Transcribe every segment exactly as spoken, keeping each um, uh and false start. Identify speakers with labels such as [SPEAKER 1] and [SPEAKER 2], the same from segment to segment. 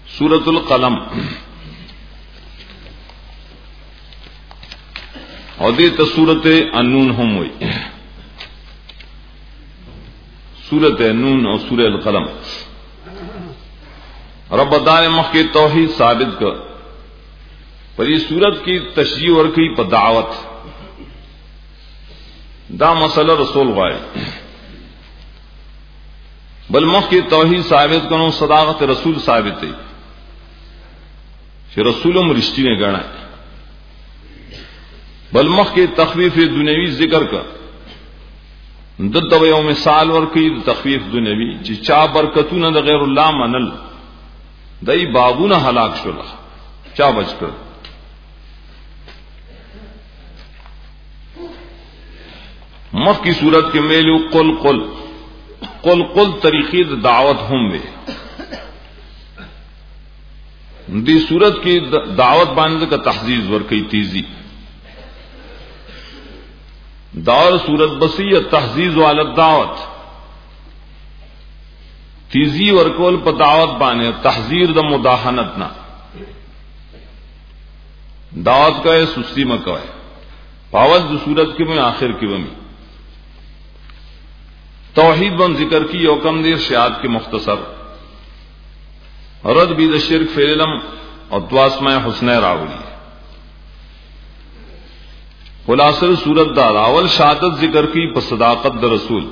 [SPEAKER 1] सूरत القلم और दे तो सूरत अन्नून हम हुई सूरत नून और सूरह القلم रब दाए मख के तौहीद साबित कर पर इस सूरत की तशरीह और की दावत दा मसला रसूल वाय बल मख के तौहीद साबित करो सदाकत रसूल साबित है कि रसूलम रिश्ती ने गणा बल मख के तखफीफ दुनियावी जिक्र का दत्तवयों में साल और की तखफीफ दुनियावी जी चा बरकतू न गैरुल्लाह मनल दई बाबू न हलाक शुला चा बचकर मख की सूरत के मेलू कुल कुल कुल कुल तरीके दावत हम वे दी सूरत की दावत बांध का तहजीज वर कई तीजी दावर सूरत बसी या तहजीज वाल दावत तीजी वर कोल पर दावत बाने तहजीर द मुदाहनत ना दावत का है सुस्ती में का है पावत जो सूरत के में आखिर की बमी तौहीद बन जिक्र की योकम देर शियात के मुख्तसर रद बीद शिरक फेलम और द्वासमाय हुस्न रावली खुलासर सूरत दार अवल शहादत जिक्र की पर सदाकत द रसूल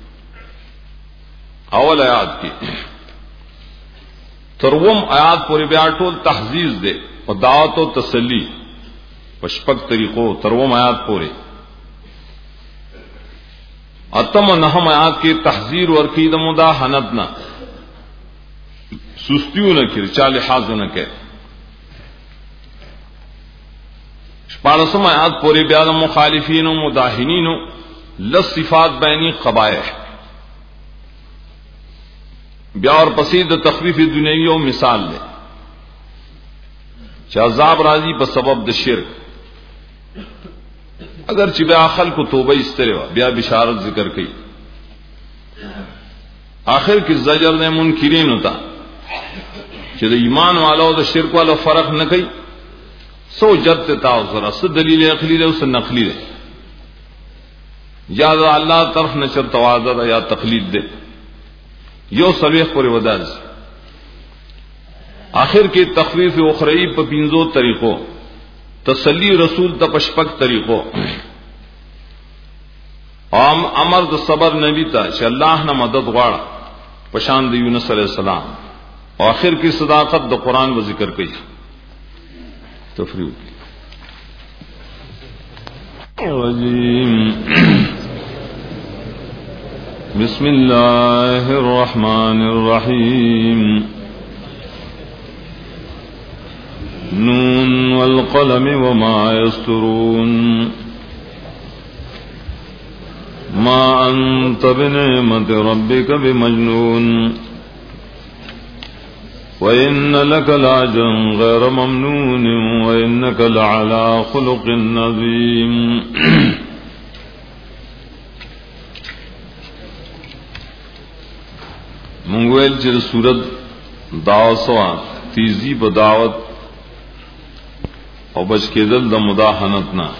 [SPEAKER 1] अवल आयात की तरवम आयात पूरे ब्याटोल तहजीज दे और दावत व तसली पशपक तरीकों तरवम आयात पूरे अतम नहम आयात के तहजीर और की दमुदा हनतना सुस्तियों न किर चाल हाज न के पारसम आयात पूरे ब्याद मुखालिफीन मुदाहिनीन लस सिफात बैनी कबाए ब्या और पसीद तखफीफ दुनिया मिसाल ले शाहजाब राजी पर सबब द शिरक अगर चिबाखल को तोबा इस तरह ब्या बिशारत जिक्र की आखिर की जजर ने मुनकिरीन होता कि ईमान वाला हो तो शिरक वाला फर्क न कही सो जब था जरा स दलील अखली ले उस नकली ले या अल्लाह तरफ नचर तवाजर या तकलीद दे यो सवेख पर वदाज आखिर के तखफीफ उखरई पिंजो तरीकों तसली रसूल तपशपक तरीकों आम अमर द सबर नबी था कि अल्लाह न मदद गाड़ा पशान द यूनुस अलैहि सलाम आखिर की सदाकत द कुरान व जिक्र की तफरीक बिस्मिल्लाहिर रहमानिर रहीम नून वल क़लम वमा यस्तरून मा अंत बिनिअमति रब्बिका बिमजनून वइन्न लक लाजरन गैर ममनून वइन्नका लअला खुलुक़िन अज़ीम। मंगवेल चिर सूरत दावसवा तीजी बदावत और बचकेदल द मुदाहनत ना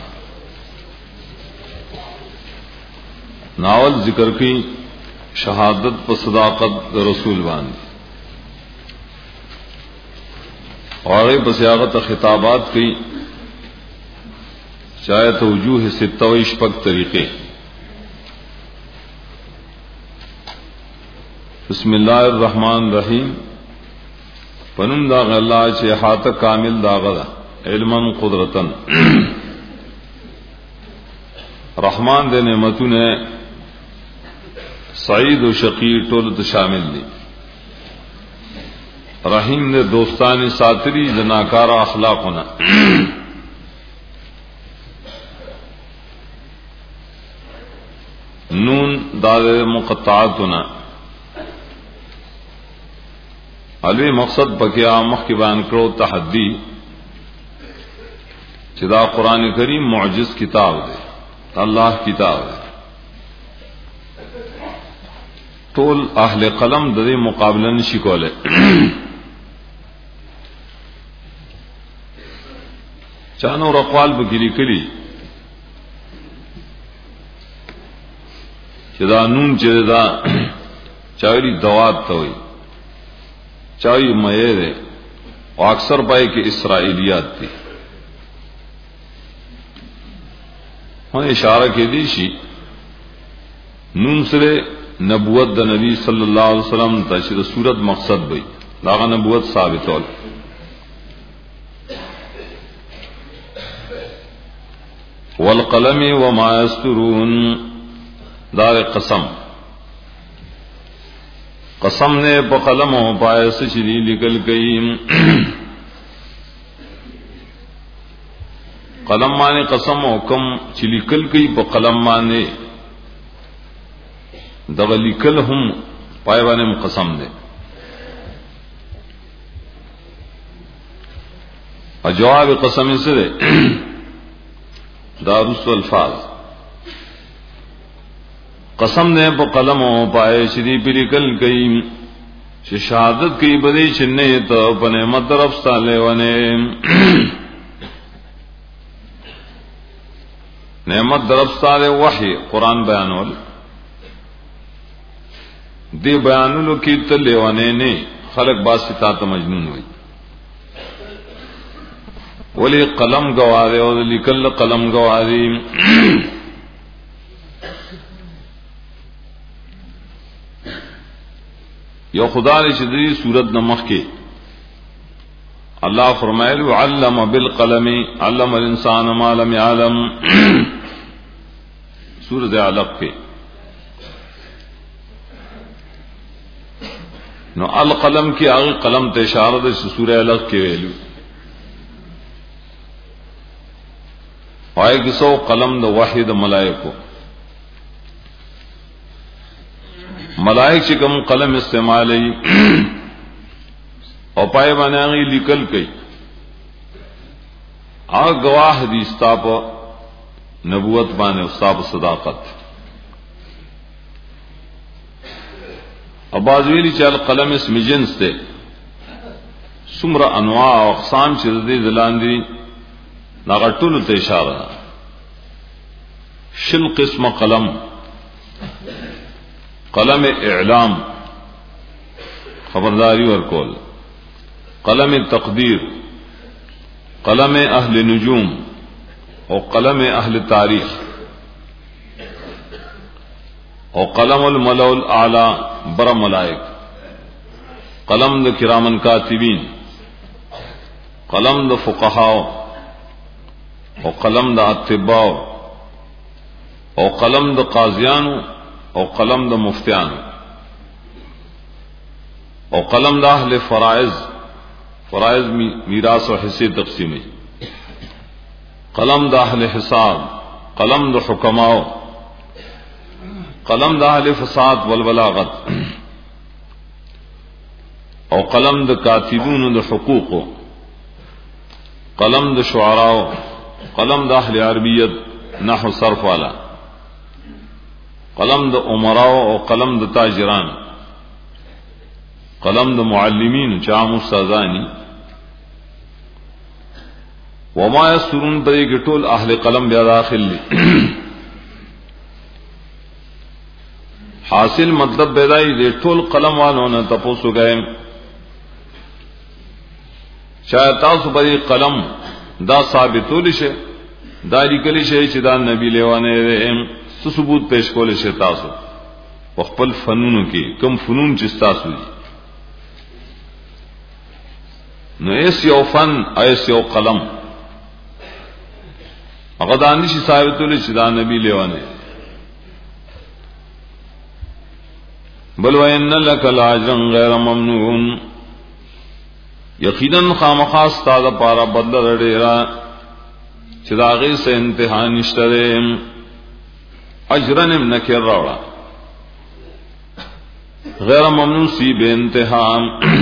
[SPEAKER 1] नावल जिक्र की शहादत व सदाकत रसूल बांध और बसियागत खिताबात की चाहे तो वजूह से तविशपक तरीके बिस्मिल्लाहिर रहमानिर रहीम पनुम दाग अल्लाह चे हाथ कामिल दागदा इल्मन कुदरतन रहमान दे नेमतू ने सईद व शकीर टोल शामिल दी रहीम ने दोस्तानी सातरी जनाकारा अखलाक होना नून दादे मुक़त्ताअत होना अलवी मकसद बकिया मख की बयान करो तहद्दी चिदा कुरान करीम मुअजिज किताब दे अल्लाह किताब दे टोल अहले कलम दे मुकाबला नशी कोले چانو رقوال بګری کړي چې دا نون چې دا چاوی دوات ته وي چاوی مې ده او اکثر پای کې اسرائیلیات دي هو اشاره کې دي شي نون سره نبوت د نبی صلی الله علیه وسلم ته چې د صورت مقصد وي دا نبوت ثابتول والقلم وما يسطرون دار قسم قسم نے په قلم او پای سے شری لکل کئ قلم باندې قسم او کم چې لیکل کئ په قلم باندې دغه لیکل هم پای باندې قسم ده او جواب قسم سره دارس الفاظ قسم نے په قلم او پای شری پریکل کئ چې شهادت کئ بده چې نه ته په نعمت طرف ستاله ونه نعمت طرف ستاله وحی قران بیانول دی بیانولو کې ته لیوانه نه خلق باسی تا ته مجنون وي ولی قلم گواهی او لیکل قلم گواهی یو خدا دې چې دې صورت نمخ کې الله فرمایلی علم بالقلم علم الانسان ما لم يعلم سورۃ علق کې نو القلم کې هغه قلم ته اشاره ده چې سورۃ علق کې ویلو وای کیسو قلم د وحی د ملائکو ملائک چې کوم قلم استعمالي او پای باندې لیکل کوي هغه گواه دي ستاپ نبوت باندې او ستاپ صداقت اباظ ویلی چې القلم اسم جنس ته څومره انواع او اقسام چې د دې دلان دي ناغټول ته اشاره شل قسم قلم قلم اعلام خبرداری ورکول قلم تقدیر قلم اهل نجوم او قلم اهل تاریخ او قلم الملأ الاعلى بر ملائک قلم د کرامن کاتبین قلم د فقهاء او قلم د اطباء او قلم د قاضیانو او قلم د مفتیانو او قلم د اهل فرائض فرائض میراث او حصے تقسیمي قلم د اهل حساب قلم د حکماء قلم د اهل فساد والبلاغت او قلم د کاتبون د حقوق قلم د شعراء قلم د اهل عربیت نحو صرف والا قلم د امراء او قلم د تاجران قلم د معلمین چا مستازانی وما يسرون په کې ټول اهل قلم بیا داخل دي حاصل مطلب بدای دي ټول قلم والو نه تاسو غایم شاید تاسو په قلم دا ثابتول شي دا لیکل شي چې دا نبی لیوانه څه ثبوت پیش کول شي تاسو په خپل فنونو کې کوم فنون چې تاسو دي نو ایس یو فن ایس یو قلم هغه دا نشي ثابتول چې دا نبی لیوانه بل وان لک لاجرا غیر ممنون یقینا خامخاس تا دا پارا بدل ډیرا چې دا غي سه انتها نشته اجرن نکر راوړه غیر ممنون سی به انتها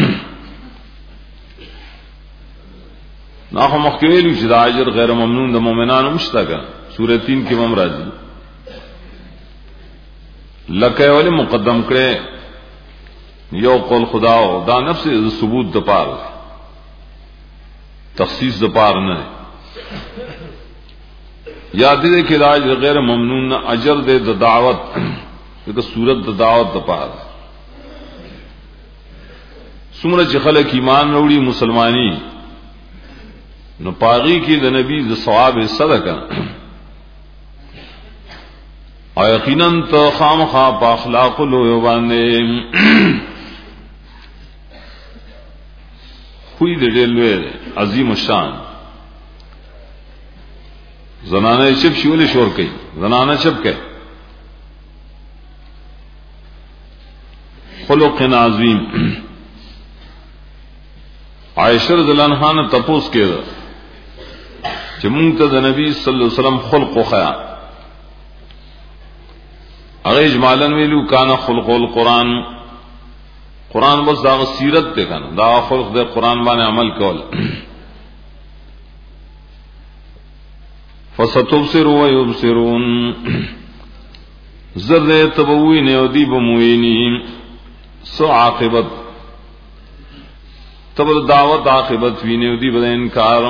[SPEAKER 1] ناخو مخکویلو چې دا اجر غیر ممنون د مؤمنانو مشتاګه سورۃ تین کې هم راځي لکه ولی مقدم کړي یو قول خدا او دا نفس ثبوت د پاره تخصیص د پاره نه یاد دې کې راج غیر ممنون اجر دې د دعوت دغه صورت د دعوت د پاره څومره چې خلک ایمان وروړي مسلمانی نو پاغي کې د نبی د ثواب صدقه او یقینا ته خامخا په اخلاق له باندې خوی دې ډېر عظیم شان زنانه چپ شولې شور کوي زنانه چپ کوي خلق عظیم عائشہ رضی اللہ عنہا نے تپوس کړه چې مونږ ته د نبی صلی الله علیه وسلم خلق خو خیا هغه اجمالاً ویلو کان خلق القرآن قرآن بس دا سیرت ته کنه دا خلق د قرآن باندې عمل کول فستبصروا ويبصرون زر تبوین او دی بموینی سو عاقبت تبر دعوت عاقبت ویني دی بد انکار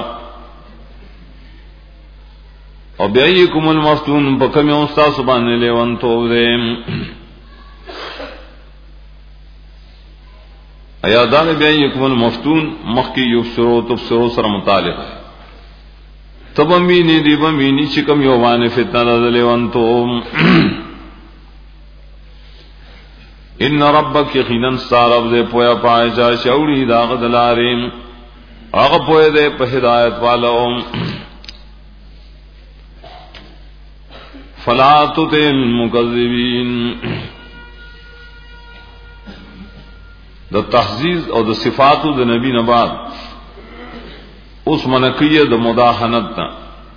[SPEAKER 1] او بیاکم المفتون بکم استاد سبحان لیوان تو دیم ایا دان بیاکم المفتون مخکی یبصرو تبصرو سره متعلق تبمینی دی بمینی چکم یو باندې فتنه لیوان تو ان ربک یقینا سارب دے پویا پائے جا شوری داغ دلاریم اغ پویا دے په ہدایت والو فلا تطع المکذبین د تحزیز او د صفات د نبی نباد اس منقیه د مداهنت تا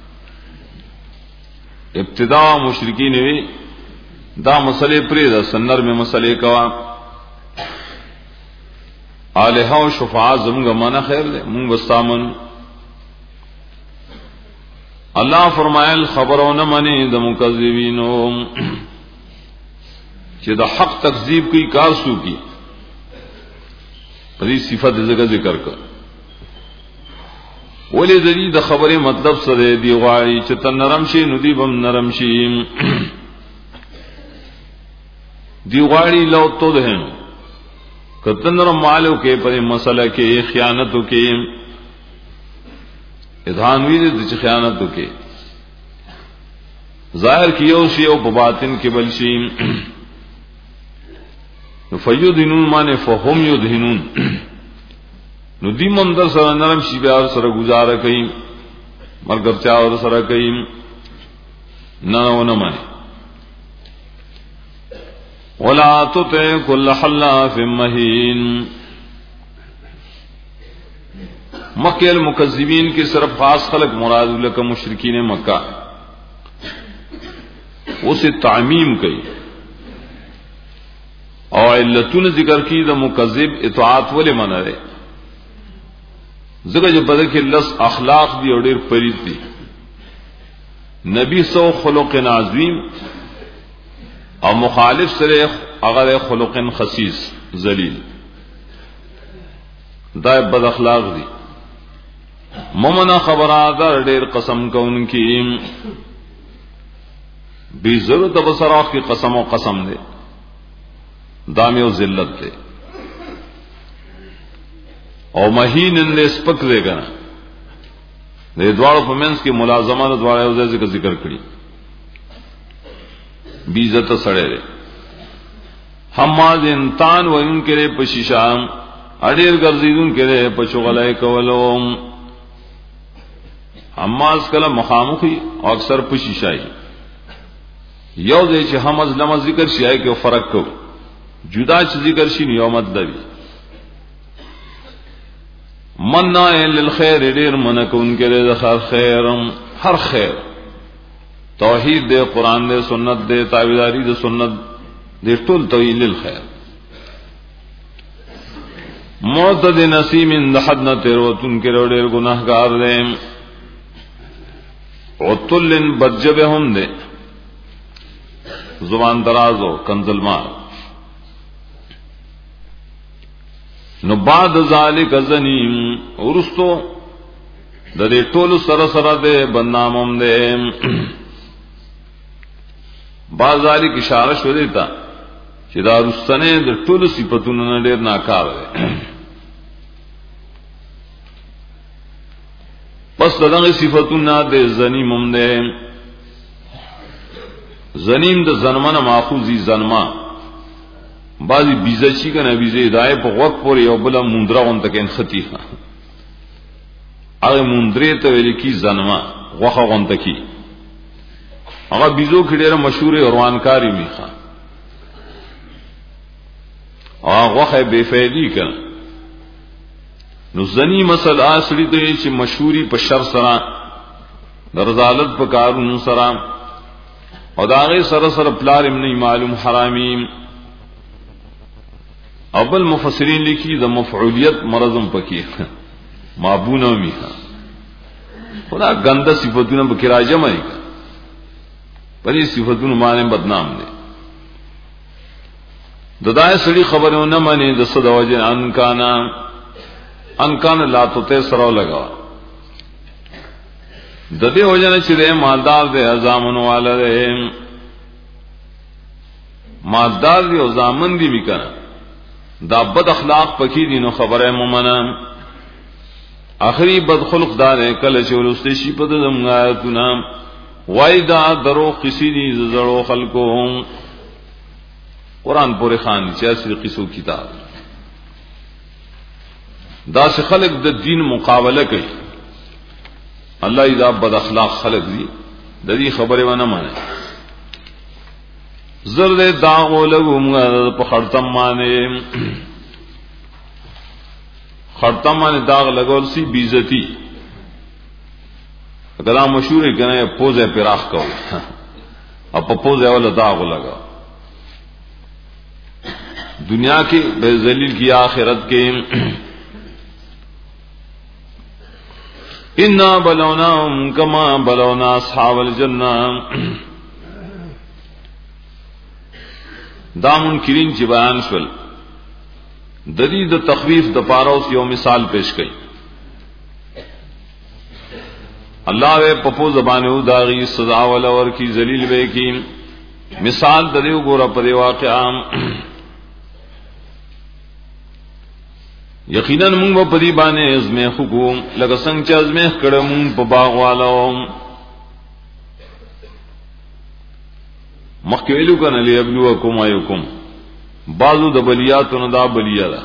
[SPEAKER 1] ابتدا مشرکین وی دا مسئلے پری دا سنر میں مسئلے کوا آلہا و شفاعت زمگا مانا خیر دے مونگ بستامن اللہ فرمائل خبرو نمانی دا مکذبینو چی دا حق تکذیب کی کارسو کی پری صفت ذکر ذکر کر ولی دلی دا خبر مطلب سرے دی غاری چی تا نرم شی ندی بم نرم شی دیواری لو تو دہن کتنر مالو کے پر مسئلہ کے خیانتوں کے ادھانوی دے خیانتوں کے ظاہر کیو شی او باطن کے بلشیم فیدھنون مانے فہم یدھنون ندی مندر سر نرم شی بیار سر گزارا کئی مرگر چاور سر کئی نہ نہ مانے ولا تطع كل حلاف مهين مکہ المکذبین کی صرف خاص خلق مراد لکہ مشرکین مکہ اسے تعمیم کی اور علتون ذکر کی دا مکذب اطاعت والے منع رہے ذکر جو بدر کے لس اخلاق دی اور دیر فرید دی نبی سو خلق عظیم اور مخالف سرے اگر خلق خسیس ذلیل دائے بد اخلاق دی ممنا خبرادر ڈیر قسم کو ان کی بی ضرورت بسراخ کی قسم و قسم دے دامی و ذلت دے اور مہین ان دے اسپک دے گا دے دوار پمنس کی ملازمہ دوار ذکر ذکر کری بیزت سڑے رے حماد انتان و ان کے رے پشیشام اڈیر گرزیدون کے رے پشغلائے کولوم حماز کلا مخامخی اور اکثر پشیشائی یو دے چھ حمز نمز ذکر شیائی کے فرق کو جدا چھ ذکر شی نیومت دوی منائن للخیر دیر منک ان کے رے دخار خیرم ہر خیر توحید دے قرآن دے سنت دے تابعداری دے سنت دے ټول توحید للخیر معتد نسیم ان حد نہ تیروتن کے روڑے گناہگار دے عتل بدجب ہم دے زبان دراز و کنزل مار نو بعد ذالک زنیم ورستو د دې ټول سره سره دې بدنامم دې بازاری کی اشاره شو دیتا چې دا رستنه د ټول صفاتونو نه ډېر ناکار دی. پس دغه صفاتونه د زنیمم دې زنیم د زنمنه ماخوذی زنما بعضی بیزچی کنه بیزه دای په وخت پورې یو بل مندرا اون تکین خطیه هغه مندرې ته ویل کی زنما غوخه اون تکی هغه بیزو کې ډېر مشهور روانکاری میخه هغه غوخه بے فایدی کنه نو زنی مسل اصلي ته چې مشهوري په شر سره درزالت په کارونو سره او داغه سره سره پلار ابن معلوم حرامیم اول مفسرین لیکي د مفعولیت مرزم پکې مابونه میخه خدا غنده صفاتونه به کراجه مای پرې صفاتونه باندې بدنام دي ددای سړي خبرونه مانی د صد وجه ان کانا ان کان لا تو سره لگا د دې وجه چې د مالدار د ازامن والده مالدار دی او زامن دی وکړه دا بد اخلاق پکې دي نو خبره مومنه اخري بد خلق دار کله چې ولسته شي په دمغاتونه وای دا درو قصې دي زړو خلکو قران پورې خان چې اصلي قصو کتاب دا چې خلق د دین مقابله کوي الله اذا بد اخلاق خلق دي د دې خبره ونه مانه زر داغو لگو په خړتم باندې خړتم باندې داغ لګول سی بیزتی کله مشهور کنه پوزه پراخ کو او په پوزه ولا داغ لگا دنیا کې بے ذلیل کی آخرت کې انا بلوناهم کما بلونا اصحاب الجنہ دا منکرین چې بیان شول د دې د تخویف د پاروس یو مثال پیش کړي الله په پپو زبانه داغي سزا ول اور کی ذلیل به کی مثال د دې وګوره په واقعا یقینا موږ په دې باندې ازمه حکم لکه څنګه چې ازمه کړه موږ په باغ والو مخکې ویلو کنه لیبلوکم ایکم بعضو د بلیاتونو دا بلیا ده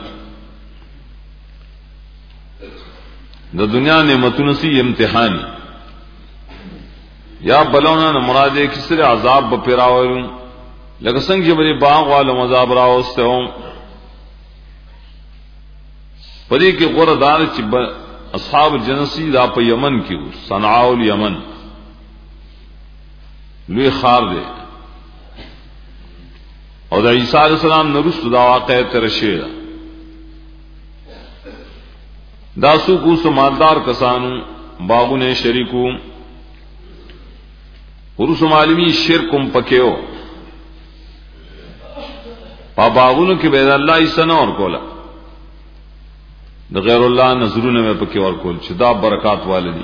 [SPEAKER 1] د دنیا نعمتونو سي امتحاني یا بلونا نه مراد یې کسره عذاب به پیراوي لکه څنګه چې بری باغ والو عذاب راوستو پدې کې غوړه دار چې اصحاب جنسی دا په یمن کې صنعاء الیمن لوی خار دی او د عیسی علیہ السلام نورستو دا واقع تر شي دا سو کو سمادار کسانو باغونه شریکو ورسو معلومی شرکم پکيو په باغونو کې به الله یې سنور کولا د غیر الله نظرونه په پکې ور کول چې دا برکات والدي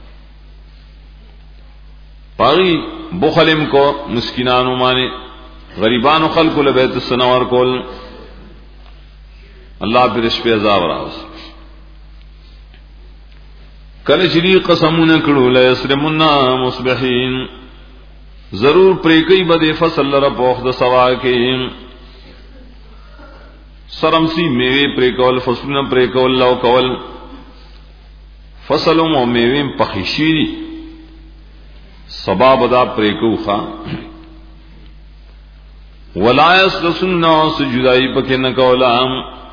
[SPEAKER 1] پاری بخلم کو مسکینانو معنی غریبانو خلقو له بیت السنور کول الله پر شپه عذاب راوس کله چې قسمونه کړو لا یسرمنا مصبحین ضرور پرې کوي بده فصل لره پوخ د سوا کې سرمسی میوه پرې کول فصلونه پرې کول لو کول فصل او میوه پخیشي سبب دا پرې کوخه ولا یسلسنا سجدای پکې نه کولام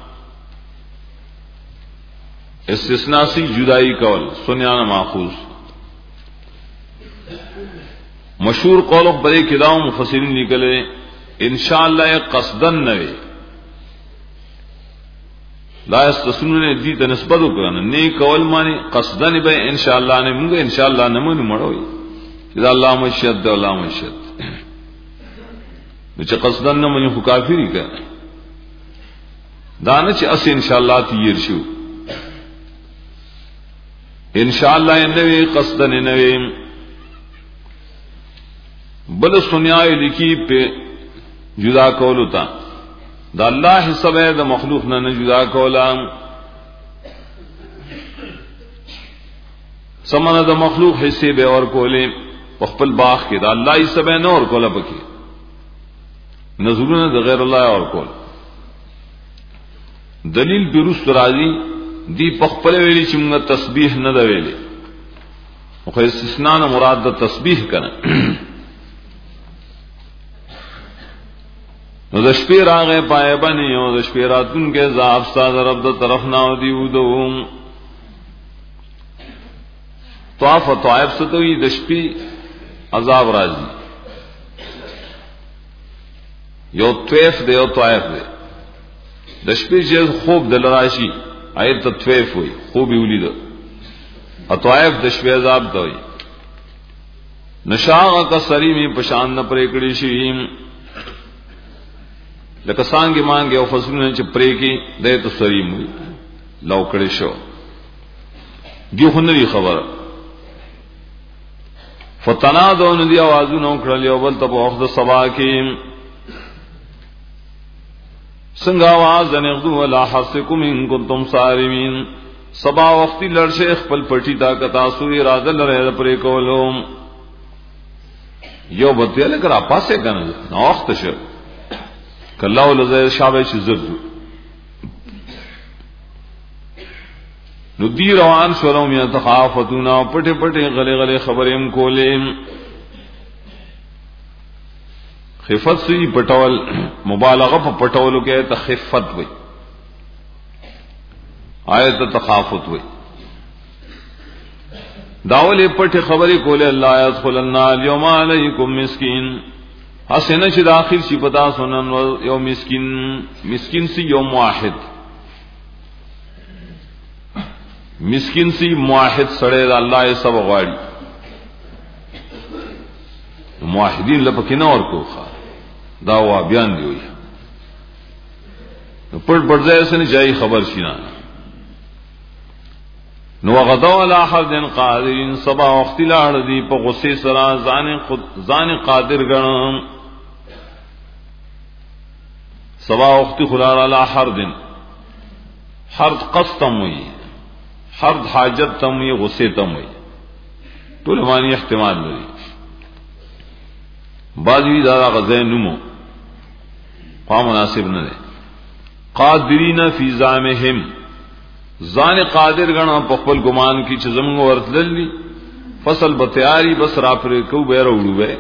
[SPEAKER 1] استثناء سی جدائی کول سنیان ماخوذ مشهور قول بڑے کداؤں مفسرین نکلے انشاءاللہ قصدن نوے لا یستثنون دی ته نسبت وکړه نه کول معنی قصدن به انشاءاللہ نه موږ انشاءاللہ نه مونږ مړوي اذا الله مشهد الله مشهد چې قصدن نه مونږ کافری کړه دا نه چې اس انشاءاللہ تیر شو انشاءاللہ انوی قصدن انوی بل سنیائی لکی پہ جدا کولو تا دا اللہ حسب ہے دا مخلوق نہ جدا کولا سمنا دا مخلوق حصے بے اور کولے پخپل باغ کے دا اللہ حسب ہے نہ اور کولا پکی نظرون دا غیر اللہ اور کول دلیل درست راضی دی پخپل ویلی چمگا تسبیح نہ دا ویلی وخی استثناء مراد دا تسبیح کنا نو د شپې راغې پای باندې او د شپې راتون کې زاب استاد رب د طرف نه دی ودوم طواف طائف ستوي د شپې عذاب راځي یو طواف دی او طائف دی د شپې چې خوب دل راشي آیت طواف وي خوب ولید او طائف د شپې عذاب دوی نشاغه کا سریمی پشان نه پرې کړی شي لکه سانګي مانګي او فصلونه چې پرې کې د ته سریم وي لو کړي شو دی خو نه خبره فتنادون دی आवाजونه کړل یو بل ته په وخت د سبا کې څنګه आवाज نغدو ولا حسکم ان کنتم صارمین سبا وخت لړشه خپل پټی تا کتا سوی اراده لره پرې کولم یو بته لکه را پاسه کنه نو وخت شه کله ولزه شابه چې زرد نو دی روان شروع میا تخافتون پټه پټه غلې غلې خبرېم کولې خفت سی پټول مبالغه په پټولو کې تخفت وي آیت تخافت وي داولې پټه خبرې کولې الله يدخلن اليوم عليكم مسكين حسنه چې داخل شي پتا سنن یو مسکین مسکین سی یو موحد مسکین سی موحد سره الله یې سب غواړي موحدین لپاره نه ورکوخه دا وا بیان دی وي پړ پړ ځای سره جاي خبر شینا نو غدا ولا احد قادر صبا وخت لاړ دی په غصه سره ځان خود ځان قادر ګڼم سبا وخت خلال علی حرد حرد قصتم وی حرد حاجت تم وی غصه تم وی ټول معنی احتمال لري بعضی دا غزین نمو قام مناسب نه ده قادرین فی زعمهم ځان قادر غنا په خپل ګمان کې چې زموږ ورتللی فصل به تیاری بس را پر کو به وروړو به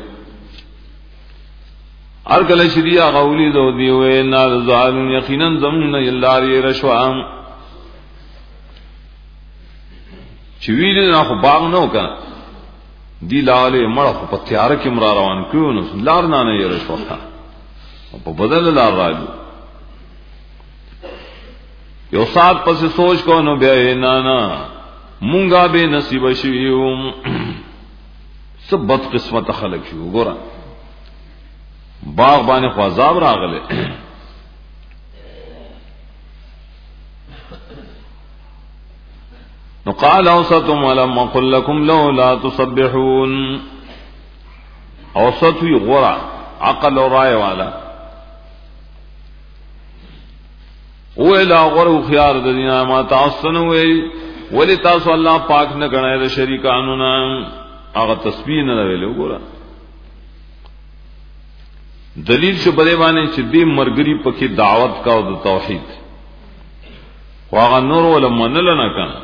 [SPEAKER 1] ارګل شریعه غولی دو دی وې نه ظالم یقینا زمون یلاری رشوام چې ویل نه خو باغ نو کا دی لاله مړ خو په تیار کې مر روان کړو نو لار نه نه رشوخه په بدل لار راځو یو سات پس سوچ کو نو بیا نه نه مونږه به نصیب شویو سب بد قسمت خلق شو ګورم باغ باندې خو عذاب راغله نو قال اوسطم ولم قل لكم لولا تسبحون اوسط غرا عقل او رائے والا ویلا غرو خيار د دینه ما تاسو وی ولی تاسو الله پاک نه غنای د شریکانو نه هغه تسبیح نه ویلو ګورا دلیل شو بده باندې چې دې مرګري پکې دعوت کا او د توحید واغه نور ول منل نه کنه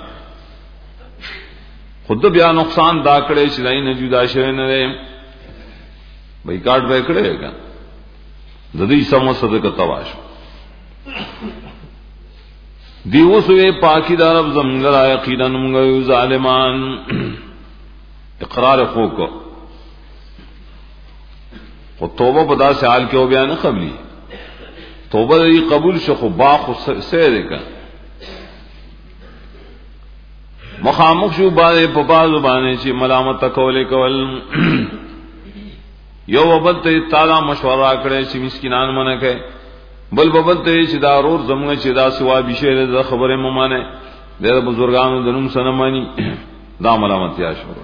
[SPEAKER 1] خود بیا نقصان دا کړي چې دای نه جدا شوی نه وي بایکاټ به کړي کنه د دې سمو صدقه تواش دیو سوې پاکی دار رب زمغرا یقینا موږ ظالمان اقرار خوکو او توبه په داسې حال کې او بیان قبلي توبه دې قبول شو خو با خو سره ده مخامخ شو باندې په باز باندې چې ملامت کولې کول یو وبد ته تعالی مشوره کړې چې مسکینان منه کوي بل ببل ته چې دا رور زمغه چې دا سوا بشه ده خبره ممانه د بزرګانو د نوم سره مانی دا ملامتیا شروع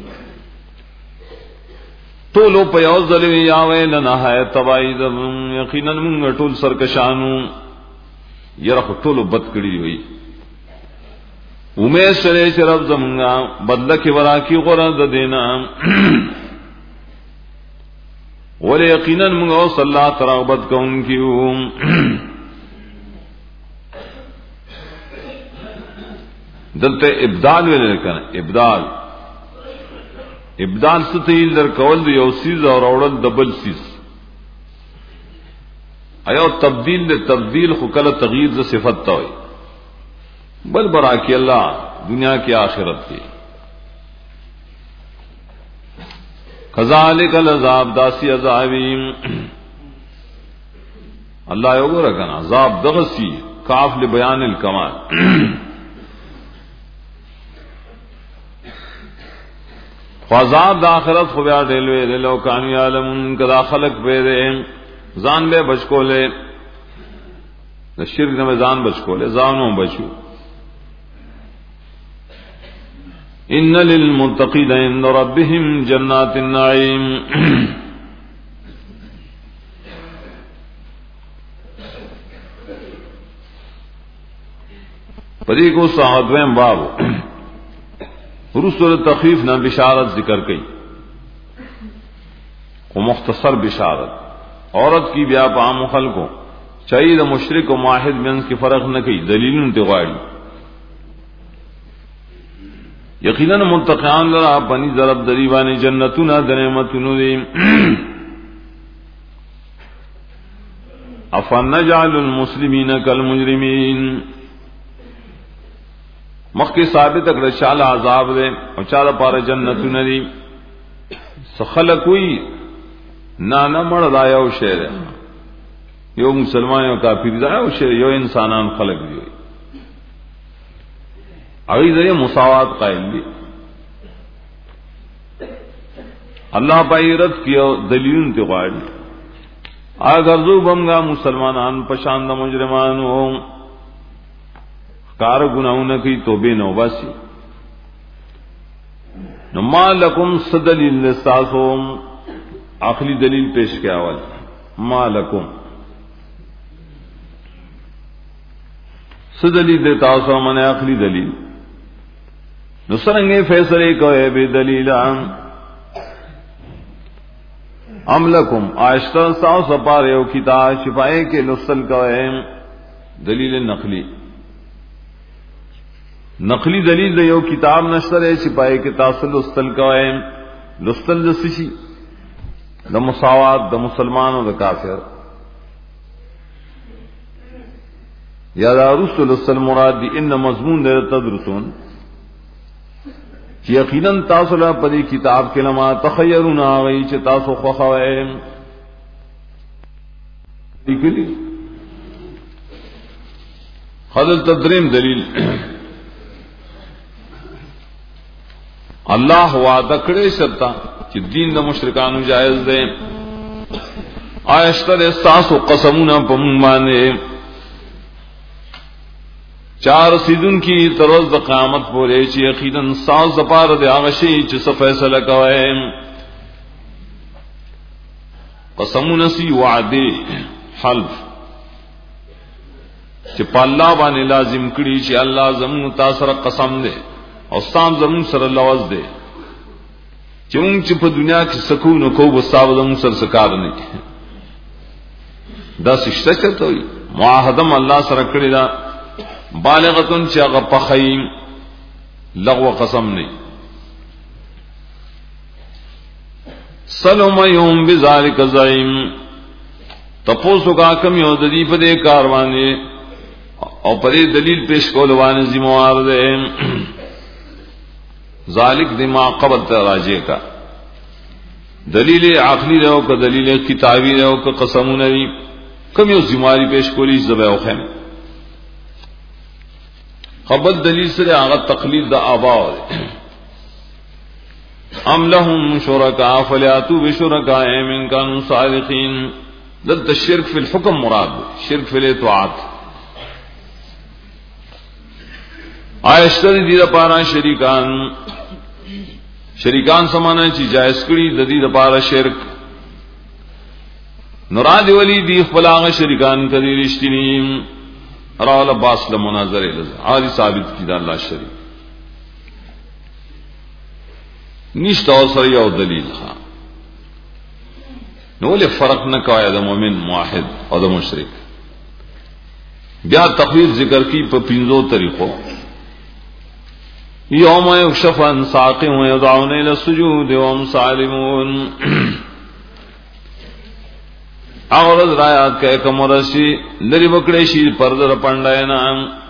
[SPEAKER 1] ټولو په یو ځل یا ویلنا هاي تبعید یقینا موږ ټول سرکشانو یره ټولو بد کړی وي امید سره چې رب زمونږه بدله کې ورا کی غره د دینا ول یقینا موږ او صلی الله ترغبت کوونکیو دلته ابدال ویل کنه ابدال ابدال ستیل در کول دی یو سیز او اورل دبل سیز ایو تبدیل د تبدیل خو کله تغییر د صفت تا وي بل برا کی الله دنیا کی آخرت کی کذالک العذاب داسی عذابیم اللہ یو ګره کنه عذاب دغسی کاف لبیان الکمال عذاب د آخرت خو بیا ډېلوي لو کان یعلمون کدا خلق به دې ځان به بچ کولې د شرک نه ځان بچ کولې ځانو بچو ان للمتقین عند ربهم جنات النعیم پدې کو صحابه باب رسول تخفیف نہ بشارت ذکر کی وہ مختصر بشارت عورت کی بیا عام خلقوں چاہیے مشرک و معاہد میں ان کی فرق نہ کی دلیل انتقاڑی یقیناً متقیان لرا بنی ضرب دریوانی جنتنا دنعمتن دیم افنجعل المسلمین کالمجرمین مخی ثابت اگر شال عذاب دے اور چال پار جنتن دیم سخلق ہوئی نانا مڑ دایا و شیر یو مسلمان یو کافر دایا و شیر یو انسانان خلق دی ہوئی اگئی ذریعہ مساوات قائل دی اللہ پائی رد کیا دلیل انتقاڑی اگر زو بمگا مسلمانان پشاند مجرمانو کار گناہوں کی توبے نوباسی نما لکم صدلیل لستاسوم آخری دلیل پیش کیا اول ما لکم صدلیل دیتاسو من آخری دلیل نسرنگے فیصلے کو اے بے دلیل ام لکم آشتر ساو سپارے و کتاب شفائے کے نسل کو اے دلیل نقلی نقلی دلیل دیو کتاب نشتر ہے شفائے کے تاصل استل کو اے لستل دسشی دا مساوات دا مسلمان و دا کافر یا دا رسول السل مراد دی ان مضمون دے تدرسون یقیناً تاسلا پدی کتاب کے لما تخیرون آگئی چھ تاسو خوخوائے دیکھلی خدل تدریم دلیل اللہ وعدہ کڑے شرطا کہ دین دا مشرکانو جائز دے آیشتر استاسو قسمونا پمانے چار سیدن کی تروز دا قیامت پورے چی یقیناً ساز دپار دے آغشی چی سا فیصلہ کوئے قسمون سی وعدے حلف چی پا اللہ بانے لازم کری چی اللہ زمون تاثر قسم دے اور سام زمون سر لوز دے چی اون چی پا دنیا کی سکون و کوب استاو زمون سر سکار نہیں دا سشتہ چلتا ہوئی معاہدم اللہ سر کری دا بالغتن چاغ پخیم لغو قسم نہیں سلم یوم بذالک زعیم تپوسو کا کم یو ددی پدے کاروانے اور پدے دلیل پیش کولوانے ذمہوار دے ذالک دما قبل تراجے کا دلیل عقلی رہو کا دلیل کتابی رہو کا قسموں نہیں کم یو ذمہواری پیش کولی ذبح خیم قبل دلیل سے آغت تقلید دا آبا ام لهم شرکاء فلیاتو بشرکائهم ان کانوا صادقین دلت الشرک فی الحکم مراد شرک فی الاطاعت آیشتر دیدہ پارا شریکان شریکان سمانه چې جائز کړي د دې لپاره شرک نوراد ولی دی خپل هغه شریکان کړي رښتینی راول باس له مناظره لږه عادي ثابت کړي د الله شریک نشته او سره یو دلیل ښه نو له فرق نه کوي د مؤمن موحد او د مشرک بیا تخویف ذکر کی په پینځو طریقو یوم یکشف عن ساق ويدعون الى السجود وهم سالمون اورز رايات کې کوم رشي لري وکړې شي پرده پندای نه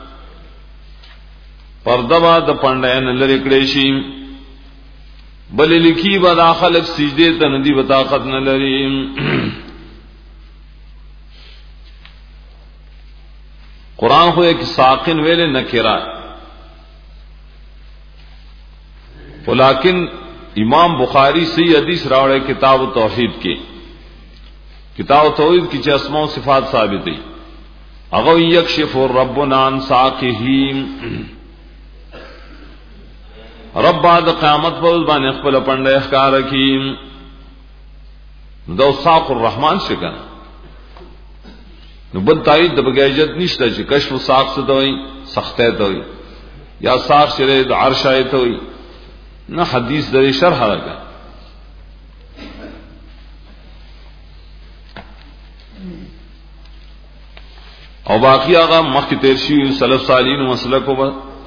[SPEAKER 1] پرده با د پندای نه لري کړې شي بل لکی با داخل سجده ته ندی وطاقت نه لري قرآن خو یک ساقن ویل نکرا ولیکن امام بخاری سی حدیث راوڑے کتاب توحید کی کتاب توحید کی چه اسماء و صفات ثابت ہے اغو یکشف ربنا عن ساقہیم رب بعد قیامت پر بان اخبر پندے اخکار رکھیم دو ساق الرحمن شکن نو بل تایید د بغیجت نشته چې کشف ساق څه دوی سخته دوی یا ساق شری د عرش ایت وي نه حدیث د شرح راکا او باقی هغه مخکې تیر شي سلف صالحین مسلک کو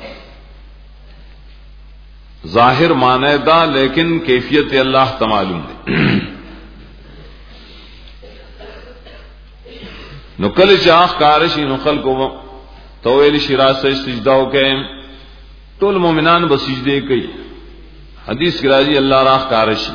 [SPEAKER 1] ظاهر معنی دا لیکن کیفیت اللہ تعالی ہے نو کله چې اخ کارشي نو خلکو تویل شراس سجده وکي ټول مؤمنان به سجده کوي حدیث کې راځي الله راخ کارشي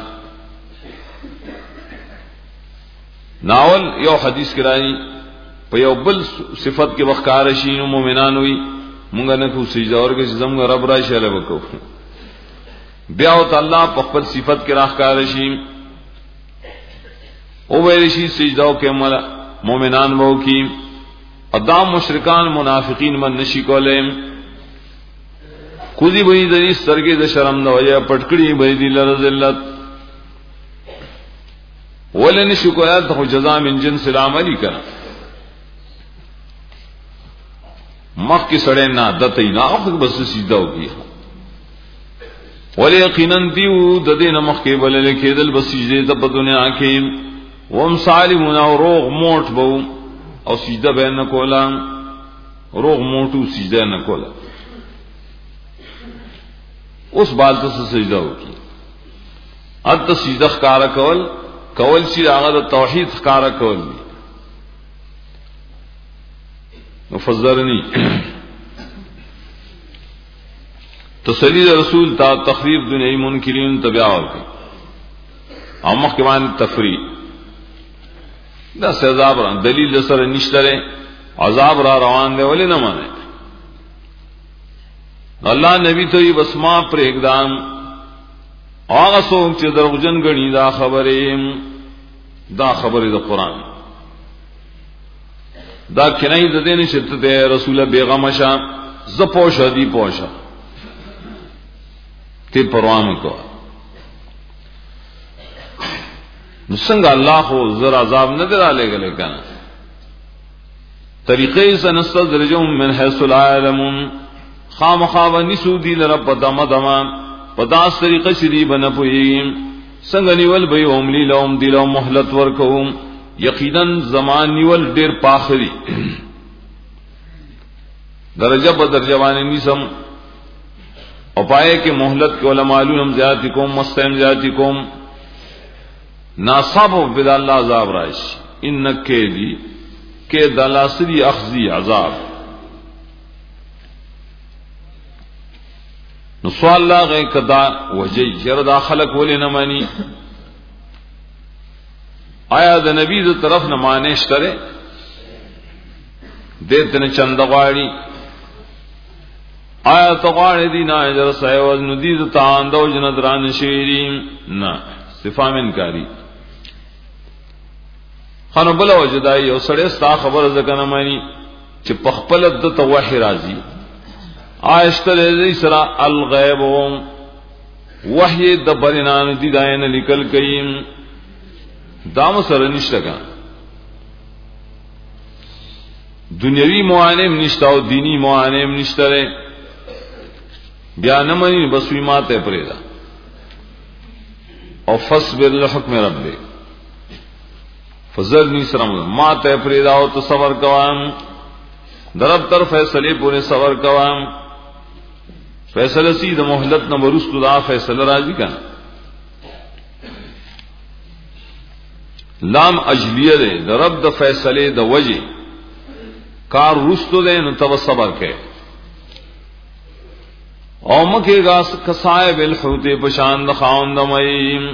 [SPEAKER 1] ناول یو حدیث کې راځي په یو بل صفت کې وخت کارشي نو مؤمنان وي مونږ نه کو سجده ورګه زموږ رب راشي له وکړو بیا او الله په خپل صفت کې راخ کارشي او ویل شي سجده وکي مله مومنان وو کی ادام مشرکان منافقین من نشی کولم خودی بنی دنی سرګه د شرم نو یا پټکړی بنی دی لر ذلت ولن شکایت خو جزاء من جنس العمل کنا مخ کی سړی نه دته نه خو بس سیده وکي ول یقینا دیو د دې نه مخ کې بلل کېدل بس سجده د دنیا کې وم صالمون او روغ موت بو او سجده به نه کولا روغ موتو سجده نه کولا اوس بالته سجده وکي ات سجده ښکارا کول کول چې هغه د توحید ښکارا کول مفزرنی تسلی رسول تا تخفیف دنیای منکرین تبع ورکي او مخکې باندې تفریح دا عذاب را دلیل سره نشته عذاب را روان دی ولې نه مانه الله نبی ته بس ما پر اقدام هغه څوک چې دروغجن غني دا خبره دا خبره د قران دا کنای د دې نشته ته رسول بیغم شه ز پوښ دی پوښ ته پروا مې کو نو څنګه الله خو زر عذاب نه دراله غلې کنه طریقې سنستدرجهم من حيث لا يعلمون خامخاوني سودي لرب دما دما پداس طریقې شری بن پوي څنګه نیول به اوملی لوم دلو مهلت ورکوم یقینا زمان نیول ډیر پاخري درجه په درجه باندې نسم او پائے کہ مهلت کې علماء علوم زیات کوم مستم زیات کوم ناصاب بد الله عذاب رائش انک دی کہ دلاسری اخذی عذاب نو سوال لا غی کدا وجی جر داخلك ولې نه مانی آیا د نبی ز طرف نه مانش کرے دته نه چند غواړي آیا تغواړي دی نه اجر سایو نو دي ز تاندو جن دران شیرین نه صفام انکاری خانو بلا وجدای یو سړی ستا خبر ځکنه مانی چې پخپل د توحی راضی عائشہ دې سرا الغیب وحی د برنان دی داین لیکل کئ دام سره نشته کا دنیوی معانم نشته او دینی معانم نشته بیا نه منی بس وی ماته پرېدا او فصبر لحکم ربک فزرنی سرم ماته پرېدا او تو صبر کوام درب تر فیصله پورے صبر کوام فیصله سی د مهلت نه ورستو دا فیصله راځي کنه لام اجلیه ده د رب د فیصله د وجه کار رستو ده نو تب صبر کې او مکه غاس کصائب الحوت بشان د خاوند مې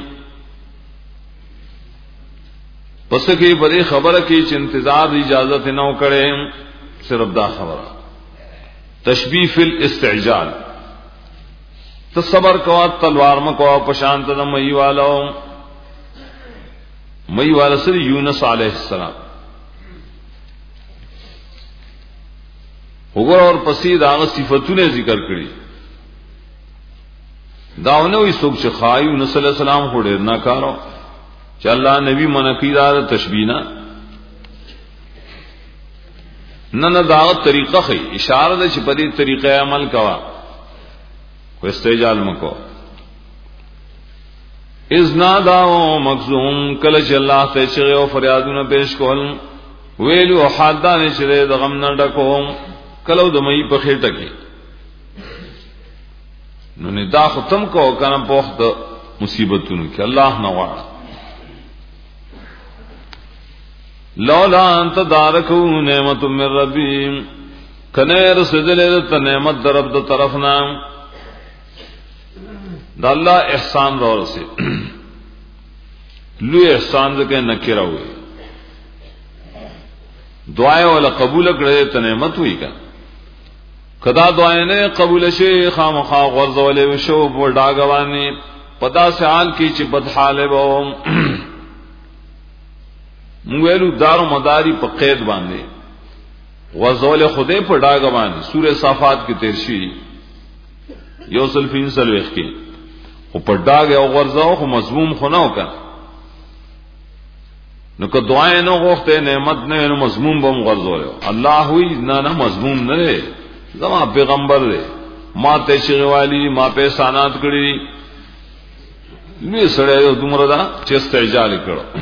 [SPEAKER 1] پس کې بڑی خبره کې چې انتظار دی اجازه نه وکړي صرف دا خبره تشبیہ فی الاستعجال تصبر کوا تلوار مکوا پشانت د مئی والو مئی والا سر یونس علیہ السلام وګور اور پسید هغه صفاتونه ذکر کړي داونه وي څوک چې خای یونس علیہ السلام هډر نه کارو چې الله نبی منقیدار تشبینا نه نه دا طریقه خي اشاره ده چې په دې طریقې عمل کوا کو استعجال مکو اذنا داو مخزوم کله چې الله ته چې او فریادونه پیش کول ویلو حادانه چې د غم نه ډکوم کله د مې په خېټه کې نو نه دا ختم کو کنه په وخت مصیبتونو کې الله نه وړ لولا انت دارکو نعمت من ربی کنه رسدل ته نعمت درب د طرفنا دا الله احسان را رسي لوی احسان دې نکره وي دعا ولا قبول کړه ته نعمت وي کا کدا دعا نه قبول شي خامخا غرزولې شو په ډاګوانی پدا سے حال کی چې بدحاله وو مویلو دارو مداری په قید باندې غزول خدای په ډاګوانی سورہ صافات کې تیر شي یوسل فین سلوخ کې او په ډاګ او غرزاو خو مضموم خو نه وکړه نو که دعا نه غوښته نعمت نه نو مضموم بم غرزول الله وی نه نه مضموم نه دی زما پیغمبر دی ما ته شغوالی ما په سانات کړی نو سره دومره دا چې استعجال کړو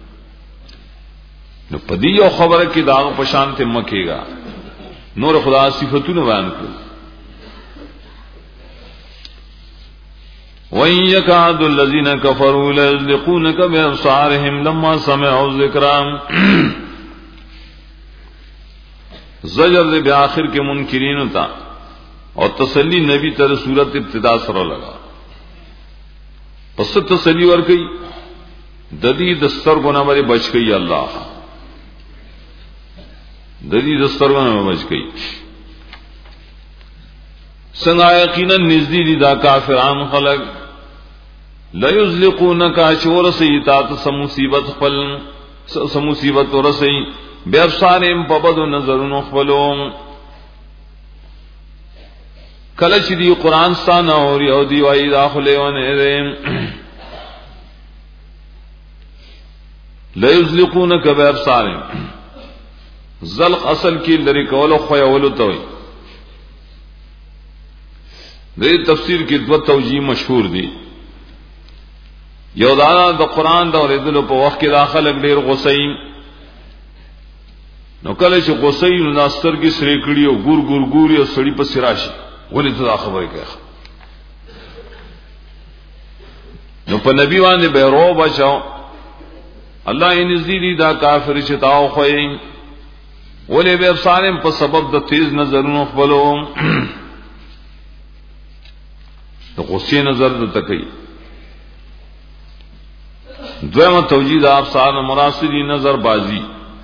[SPEAKER 1] نو پدی یو خبره کې دا په شان ته مکیگا نور خدا صفاتونه بیان کړو وَإِن يَكَادُ الَّذِينَ كَفَرُوا لَيُزْلِقُونَكَ بِأَبْصَارِهِمْ لَمَّا سَمِعُوا الذِّكْرَ زجر دے بآخر کے منکرین ہوتا اور تسلی نبی تر صورت ابتدا سره لگا پس تسلی ور گئی ددی دستر گنا بری بچ گئی اللہ ددی دستر گنا بچ گئی سنگا یقینا نزدی دی دا کافران خلق لا یزلقونکا چور سیتات سمصیبت خپل سمصیبت ورسی بے افسارم پبد نظرن خپلوم کلچ دی قرآن ستانا اور یودی وائی داخلے ونیرم لا یزلقونکا بے افسارم زلق اصل کی لری کولو خویولو توئی دې تفسیر کې دو توجیه مشهور دي یو دا د قران د اوریدلو په وخت کې داخله ډېر غصې نو کله چې غصې نو ناستر کې سری کړي او ګور ګور ګور یو سړی په سراشي ولې ته خبرې کوي نو په نبی باندې به رو بچاو الله یې نزدې دا کافر چې تاو خوې ولې به افسانم په سبب د تیز نظرونو خپلوم تو غصے نظر د تکي دویمه توجید آپ سال مراسلی نظر بازی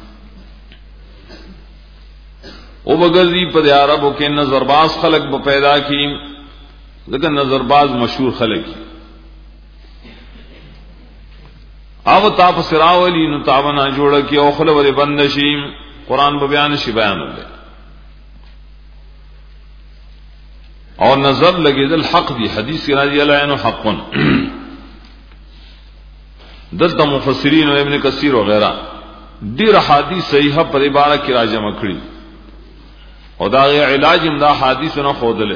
[SPEAKER 1] او بغرضی پر عربو کے نظر باز خلق ب پیدا کی لیکن نظر باز مشہور خلق کی اب تاپ سراولی نو تابنا جوڑ کی او خلق بندشی قرآن بیان شی بیان لے اور نظر لگے دل حق دی حدیث کی راضی العین حق دلتا مفسرین و ابن کثیر وغیرہ دیر حدیث صحیحہ پر عبارت کی راجہ مکھڑی اور دا علاج امدا حدیث نہ خودلے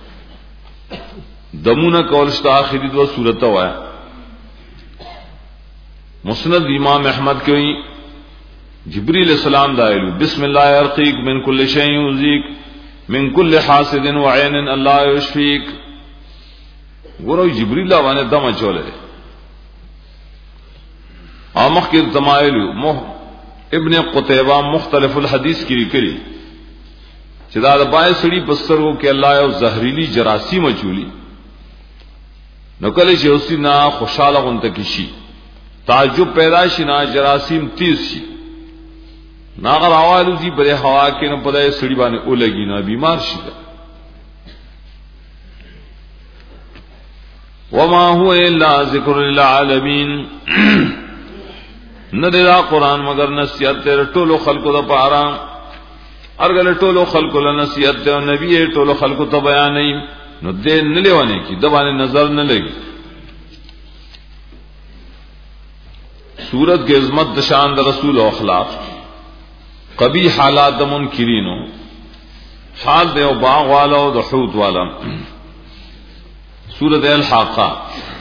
[SPEAKER 1] دمون کولشتا آخری دو صورت ہوا مسند امام احمد کے جبریل السلام دائلو بسم اللہ ارقیک من کل شیء یؤذیک من کل حاسد وعین اللہ یشفیک گورو جبریل وانے دم چولے آمخ کے دمائلو ابن قتیبہ مختلف الحدیث کی کری چدا بائے سڑی بستر ہو کہ اللہ او زہریلی جراثیم چولی نکلے چوسی نا خوشالہ غنتکشی تعجب پیدا شي نا جراثیم تیز شي ناغر اوالو دی بڑے ہوا کے نہ پدائے سڑی بانے او لگی نا بیمار شي وما هو الا ذکر للعالمین نہ دے قرآن مگر نصیحت تیرے ٹولو خلقو دا پارا ارگل ٹولو خلقو لا نصیحت تے نبی ٹولو خلقو تا بیان نہیں نو دے نلیوانے کی دبانے نظر نہ لگی سورت کے عظمت دشان دا رسول و اخلاق قبی حالات دا منکرینو حال دے و باغ والا و دا حوت والا سورت الحاقہ